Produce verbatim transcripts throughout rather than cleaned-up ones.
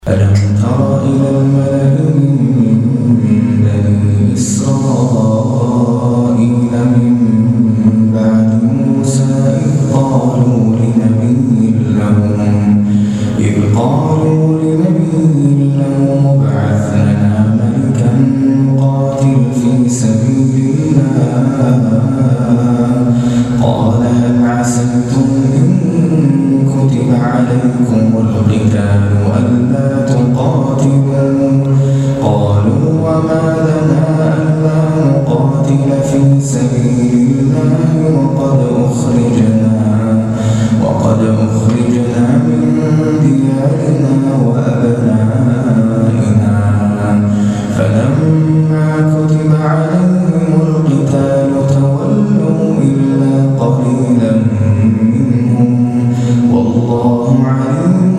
ألم تر إلى الملأ من بني إسرائيل من بعد موسى إذ قالوا لنبي لهم إذ قالوا لنبي لهم ابعث لنا ملكا نقاتل في سبيل الله قال هل عسيتم إن كتب عليكم القتال ألا تقاتلوا قالوا وما لنا ألا نقاتل في سبيل الله وقد أخرجنا وقد أخرجنا من ديارنا وأبنائنا فلما كتب عليهم القتال تولوا إلا قليلا منهم والله عليم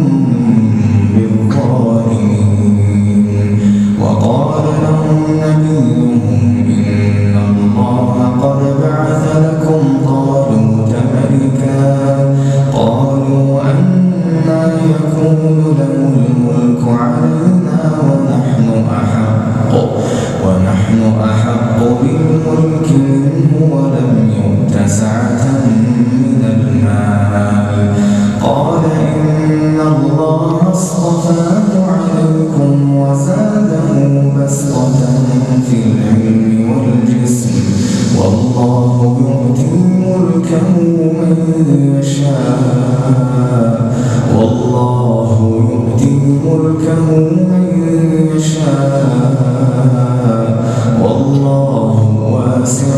بالظالمين. وقال لهم نبيهم إن الله قد بعث لكم طالوت ملكا قالوا أنى يكون له الملك علينا ونحن أحق ونحن أحق بالملك منه ولم يؤت سعة من المال قال إن الله اصطفاه عليكم وزاده بسطة في العلم والجسم والله يؤتي ملكه من يشاء والله يؤتي ملكه من يشاء والله واسع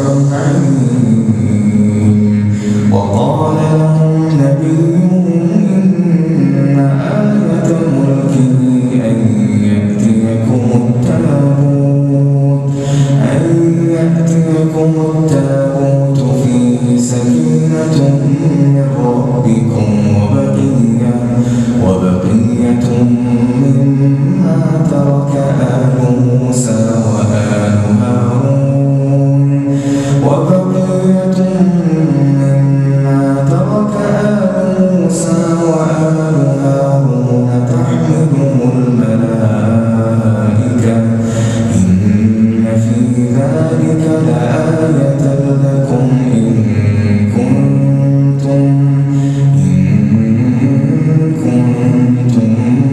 عليم. وقال لهم نبيهم إن آية ملكه أن يأتيكم التابوت أن يأتيكم التابوت فيه سكينة من ربكم وبقية وبقية مما ترك آل موسى وآل هارون وبقية مما ترك آل موسى وآل هارون تحمله الملائكة إن في ذلك لآية لكم إن كنتم إن كنتم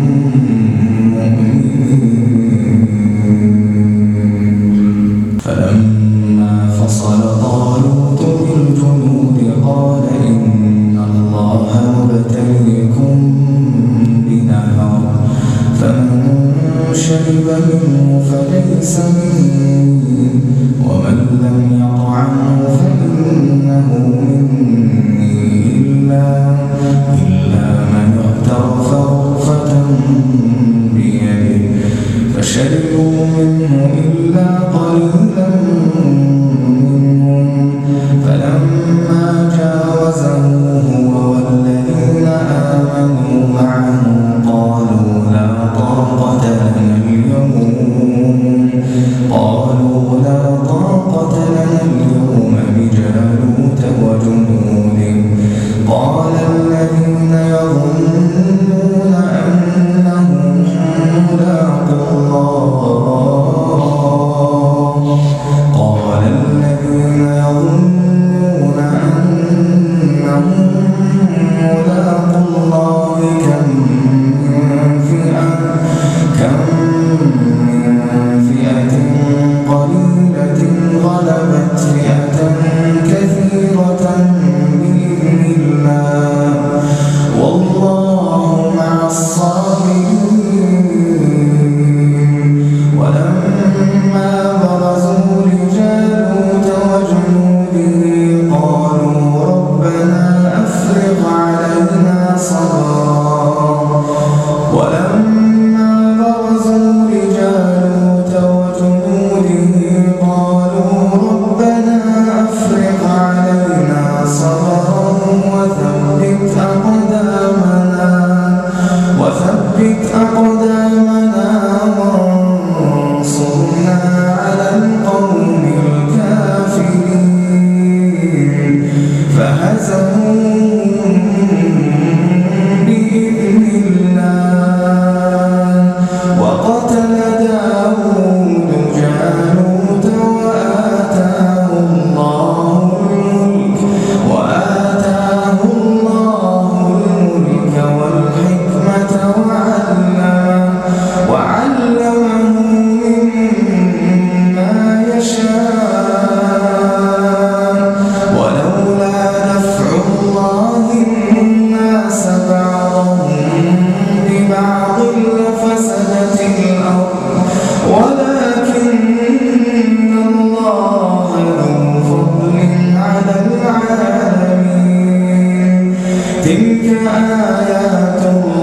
مؤمنين. فلما فصل طالوت بالجنود قال إن الله مبتليكم بنهر فمن شرب منه فليس مني ومن لم يطعمه فإنه مني إلا إلا من اغترف غرفة بيده فشربوا منه إلا قليلا منهم فلما جاوزه هو والذين آمنوا معه قالوا لا طاقة لنا اليوم قالوا لا طاقة لنا اليوم بجالوت وجنوده قال الذين يظنون أنهم ملاقو الله قال الذين يظنون أنهم ملاقو الله كم من فئة كم من فئة قليلة غلبت فئة كثيرة بإذن الله والله مع الصابرين. ولما برزوا لجالوت وجنوده قالوا ربنا أفرغ علينا صبرا ولما برزوا لجالوت وجنوده قالوا ربنا أفرغ علينا صبرا وثبت أقدامنا وثبت أقدامنا وانصرنا على القوم الكافرين فهزموا بإذن الله آيات الله